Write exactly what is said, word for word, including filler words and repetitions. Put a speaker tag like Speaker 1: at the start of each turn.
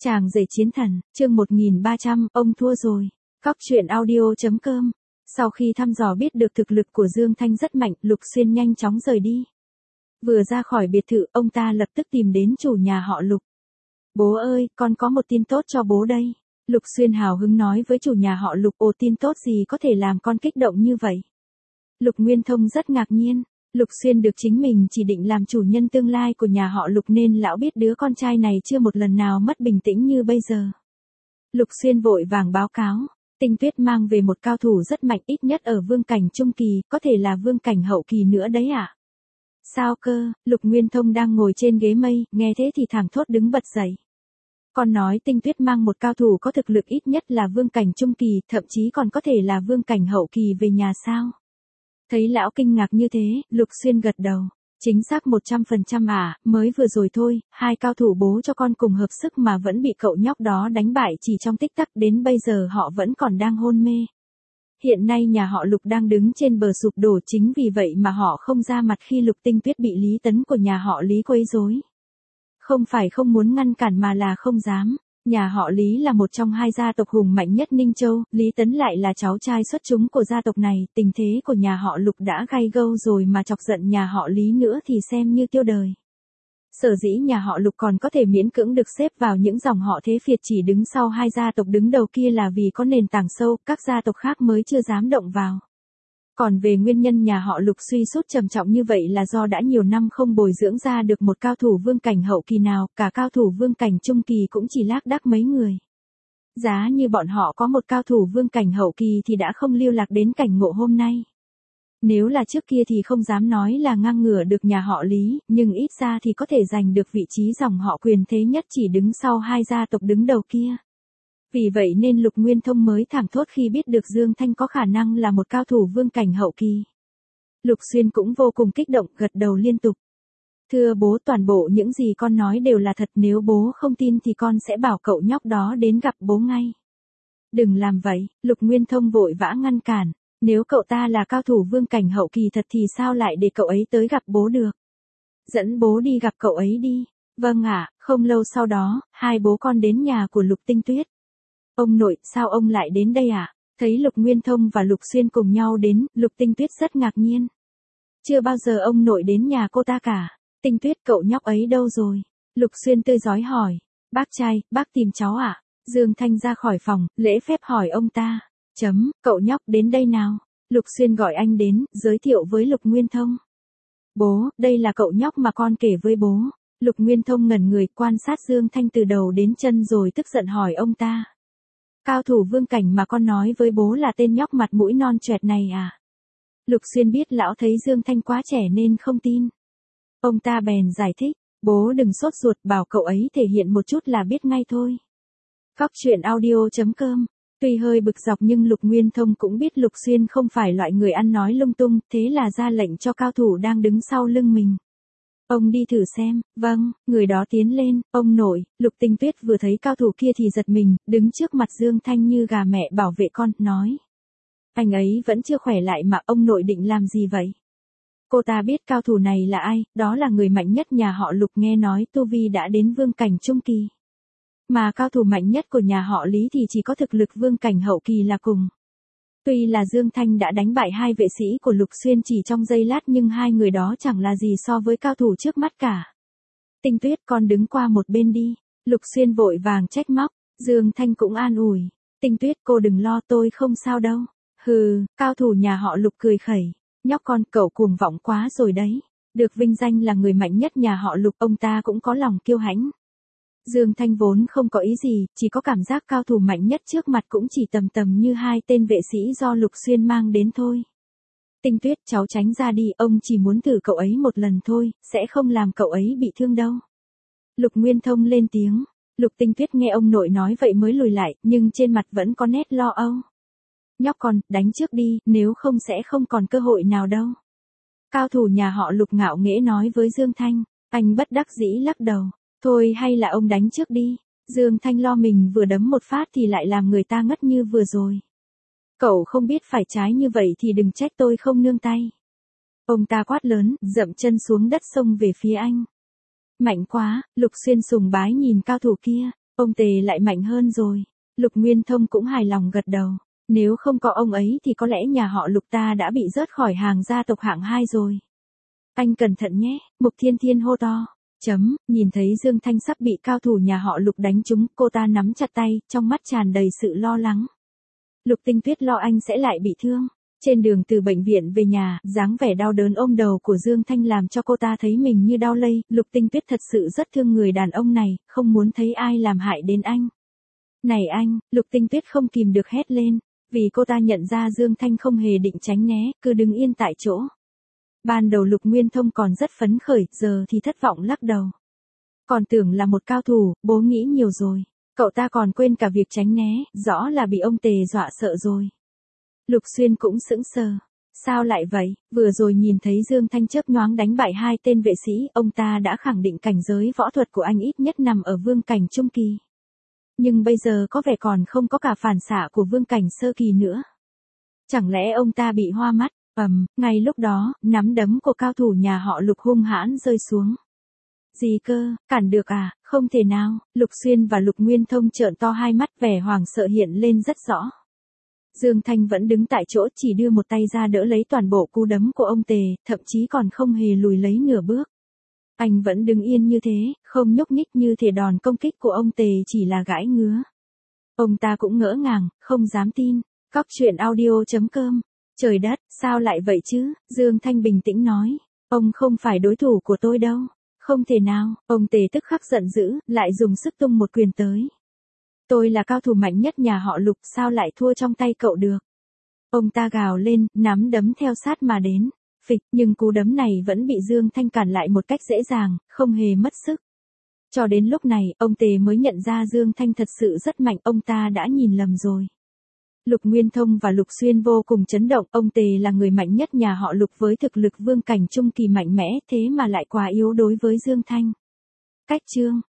Speaker 1: Chàng rể chiến thần, chương một nghìn ba trăm, ông thua rồi. Cóc truyện audio.com. Sau khi thăm dò biết được thực lực của Dương Thanh rất mạnh, Lục Xuyên nhanh chóng rời đi. Vừa ra khỏi biệt thự, ông ta lập tức tìm đến chủ nhà họ Lục. Bố ơi, con có một tin tốt cho bố đây. Lục Xuyên hào hứng nói với chủ nhà họ Lục. Ồ, tin tốt gì có thể làm con kích động như vậy? Lục Nguyên Thông rất ngạc nhiên. Lục Xuyên được chính mình chỉ định làm chủ nhân tương lai của nhà họ Lục nên lão biết đứa con trai này chưa một lần nào mất bình tĩnh như bây giờ. Lục Xuyên vội vàng báo cáo, Tinh Tuyết mang về một cao thủ rất mạnh, ít nhất ở vương cảnh trung kỳ, có thể là vương cảnh hậu kỳ nữa đấy ạ. À? Sao cơ? Lục Nguyên Thông đang ngồi trên ghế mây, nghe thế thì thảng thốt đứng bật dậy. Con nói Tinh Tuyết mang một cao thủ có thực lực ít nhất là vương cảnh trung kỳ, thậm chí còn có thể là vương cảnh hậu kỳ về nhà sao? Thấy lão kinh ngạc như thế, Lục Xuyên gật đầu. Chính xác một trăm phần trăm à, mới vừa rồi thôi, hai cao thủ bố cho con cùng hợp sức mà vẫn bị cậu nhóc đó đánh bại chỉ trong tích tắc, đến bây giờ họ vẫn còn đang hôn mê. Hiện nay nhà họ Lục đang đứng trên bờ sụp đổ, chính vì vậy mà họ không ra mặt khi Lục Tinh Tuyết bị Lý Tấn của nhà họ Lý quấy rối. Không phải không muốn ngăn cản mà là không dám. Nhà họ Lý là một trong hai gia tộc hùng mạnh nhất Ninh Châu, Lý Tấn lại là cháu trai xuất chúng của gia tộc này, tình thế của nhà họ Lục đã gay gâu rồi mà chọc giận nhà họ Lý nữa thì xem như tiêu đời. Sở dĩ nhà họ Lục còn có thể miễn cưỡng được xếp vào những dòng họ thế Việt chỉ đứng sau hai gia tộc đứng đầu kia là vì có nền tảng sâu, các gia tộc khác mới chưa dám động vào. Còn về nguyên nhân nhà họ Lục suy sút trầm trọng như vậy là do đã nhiều năm không bồi dưỡng ra được một cao thủ vương cảnh hậu kỳ nào, cả cao thủ vương cảnh trung kỳ cũng chỉ lác đác mấy người. Giá như bọn họ có một cao thủ vương cảnh hậu kỳ thì đã không lưu lạc đến cảnh ngộ hôm nay. Nếu là trước kia thì không dám nói là ngang ngửa được nhà họ Lý, nhưng ít ra thì có thể giành được vị trí dòng họ quyền thế nhất chỉ đứng sau hai gia tộc đứng đầu kia. Vì vậy nên Lục Nguyên Thông mới thảng thốt khi biết được Dương Thanh có khả năng là một cao thủ vương cảnh hậu kỳ. Lục Xuyên cũng vô cùng kích động, gật đầu liên tục. Thưa bố, toàn bộ những gì con nói đều là thật, nếu bố không tin thì con sẽ bảo cậu nhóc đó đến gặp bố ngay. Đừng làm vậy, Lục Nguyên Thông vội vã ngăn cản. Nếu cậu ta là cao thủ vương cảnh hậu kỳ thật thì sao lại để cậu ấy tới gặp bố được? Dẫn bố đi gặp cậu ấy đi. Vâng ạ. Không lâu sau đó, hai bố con đến nhà của Lục Tinh Tuyết. Ông nội, sao ông lại đến đây ạ? À? Thấy Lục Nguyên Thông và Lục Xuyên cùng nhau đến, Lục Tinh Tuyết rất ngạc nhiên. Chưa bao giờ ông nội đến nhà cô ta cả. Tinh Tuyết, cậu nhóc ấy đâu rồi? Lục Xuyên tươi rói hỏi. Bác trai, bác tìm cháu ạ? À? Dương Thanh ra khỏi phòng, lễ phép hỏi ông ta. Chấm, cậu nhóc đến đây nào. Lục Xuyên gọi anh đến, giới thiệu với Lục Nguyên Thông. Bố, đây là cậu nhóc mà con kể với bố. Lục Nguyên Thông ngẩn người quan sát Dương Thanh từ đầu đến chân rồi tức giận hỏi ông ta. Cao thủ vương cảnh mà con nói với bố là tên nhóc mặt mũi non choẹt này à? Lục Xuyên biết lão thấy Dương Thanh quá trẻ nên không tin. Ông ta bèn giải thích, bố đừng sốt ruột, bảo cậu ấy thể hiện một chút là biết ngay thôi. Cóc truyện audio.com. Tuy hơi bực dọc nhưng Lục Nguyên Thông cũng biết Lục Xuyên không phải loại người ăn nói lung tung, thế là ra lệnh cho cao thủ đang đứng sau lưng mình. Ông đi thử xem. Vâng, người đó tiến lên. Ông nội. Lục Tinh Tuyết vừa thấy cao thủ kia thì giật mình, đứng trước mặt Dương Thanh như gà mẹ bảo vệ con, nói. Anh ấy vẫn chưa khỏe lại mà ông nội định làm gì vậy? Cô ta biết cao thủ này là ai, đó là người mạnh nhất nhà họ Lục, nghe nói tu vi đã đến vương cảnh trung kỳ. Mà cao thủ mạnh nhất của nhà họ Lý thì chỉ có thực lực vương cảnh hậu kỳ là cùng. Tuy là Dương Thanh đã đánh bại hai vệ sĩ của Lục Xuyên chỉ trong giây lát nhưng hai người đó chẳng là gì so với cao thủ trước mắt cả. Tinh Tuyết, con đứng qua một bên đi. Lục Xuyên vội vàng trách móc. Dương Thanh cũng an ủi. Tinh Tuyết, cô đừng lo, tôi không sao đâu. Hừ, cao thủ nhà họ Lục cười khẩy. Nhóc con, cậu cuồng vọng quá rồi đấy. Được vinh danh là người mạnh nhất nhà họ Lục, ông ta cũng có lòng kiêu hãnh. Dương Thanh vốn không có ý gì, chỉ có cảm giác cao thủ mạnh nhất trước mặt cũng chỉ tầm tầm như hai tên vệ sĩ do Lục Xuyên mang đến thôi. Tinh Tuyết, cháu tránh ra đi, ông chỉ muốn thử cậu ấy một lần thôi, sẽ không làm cậu ấy bị thương đâu. Lục Nguyên Thông lên tiếng. Lục Tinh Tuyết nghe ông nội nói vậy mới lùi lại, nhưng trên mặt vẫn có nét lo âu. Nhóc con, đánh trước đi, nếu không sẽ không còn cơ hội nào đâu. Cao thủ nhà họ Lục ngạo nghễ nói với Dương Thanh. Anh bất đắc dĩ lắc đầu. Thôi hay là ông đánh trước đi. Dương Thanh lo mình vừa đấm một phát thì lại làm người ta ngất như vừa rồi. Cậu không biết phải trái như vậy thì đừng trách tôi không nương tay. Ông ta quát lớn, dậm chân xuống đất xông về phía anh. Mạnh quá, Lục Xuyên sùng bái nhìn cao thủ kia. Ông Tề lại mạnh hơn rồi. Lục Nguyên Thông cũng hài lòng gật đầu. Nếu không có ông ấy thì có lẽ nhà họ Lục ta đã bị rớt khỏi hàng gia tộc hạng hai rồi. Anh cẩn thận nhé, Mục Thiên Thiên hô to. Chấm, nhìn thấy Dương Thanh sắp bị cao thủ nhà họ Lục đánh trúng, cô ta nắm chặt tay, trong mắt tràn đầy sự lo lắng. Lục Tinh Tuyết lo anh sẽ lại bị thương. Trên đường từ bệnh viện về nhà, dáng vẻ đau đớn ôm đầu của Dương Thanh làm cho cô ta thấy mình như đau lây. Lục Tinh Tuyết thật sự rất thương người đàn ông này, không muốn thấy ai làm hại đến anh. Này anh, Lục Tinh Tuyết không kìm được hét lên, vì cô ta nhận ra Dương Thanh không hề định tránh né, cứ đứng yên tại chỗ. Ban đầu Lục Nguyên Thông còn rất phấn khởi, giờ thì thất vọng lắc đầu. Còn tưởng là một cao thủ, bố nghĩ nhiều rồi. Cậu ta còn quên cả việc tránh né, rõ là bị ông Tề dọa sợ rồi. Lục Xuyên cũng sững sờ. Sao lại vậy, vừa rồi nhìn thấy Dương Thanh chớp nhoáng đánh bại hai tên vệ sĩ, ông ta đã khẳng định cảnh giới võ thuật của anh ít nhất nằm ở vương cảnh trung kỳ. Nhưng bây giờ có vẻ còn không có cả phản xạ của vương cảnh sơ kỳ nữa. Chẳng lẽ ông ta bị hoa mắt? Ầm, ngay lúc đó, nắm đấm của cao thủ nhà họ Lục hung hãn rơi xuống. Gì cơ, cản được à, không thể nào. Lục Xuyên và Lục Nguyên Thông trợn to hai mắt, vẻ hoảng sợ hiện lên rất rõ. Dương Thanh vẫn đứng tại chỗ, chỉ đưa một tay ra đỡ lấy toàn bộ cú đấm của ông Tề, thậm chí còn không hề lùi lấy nửa bước. Anh vẫn đứng yên như thế, không nhúc nhích, như thể đòn công kích của ông Tề chỉ là gãi ngứa. Ông ta cũng ngỡ ngàng, không dám tin. Cóc truyện audio chấm com. Trời đất, sao lại vậy chứ? Dương Thanh bình tĩnh nói. Ông không phải đối thủ của tôi đâu. Không thể nào. Ông Tề tức khắc giận dữ, lại dùng sức tung một quyền tới. Tôi là cao thủ mạnh nhất nhà họ Lục, sao lại thua trong tay cậu được? Ông ta gào lên, nắm đấm theo sát mà đến. Phịch, nhưng cú đấm này vẫn bị Dương Thanh cản lại một cách dễ dàng, không hề mất sức. Cho đến lúc này, ông Tề mới nhận ra Dương Thanh thật sự rất mạnh, ông ta đã nhìn lầm rồi. Lục Nguyên Thông và Lục Xuyên vô cùng chấn động, ông Tề là người mạnh nhất nhà họ Lục với thực lực vương cảnh trung kỳ mạnh mẽ, thế mà lại quá yếu đối với Dương Thanh. Cách chương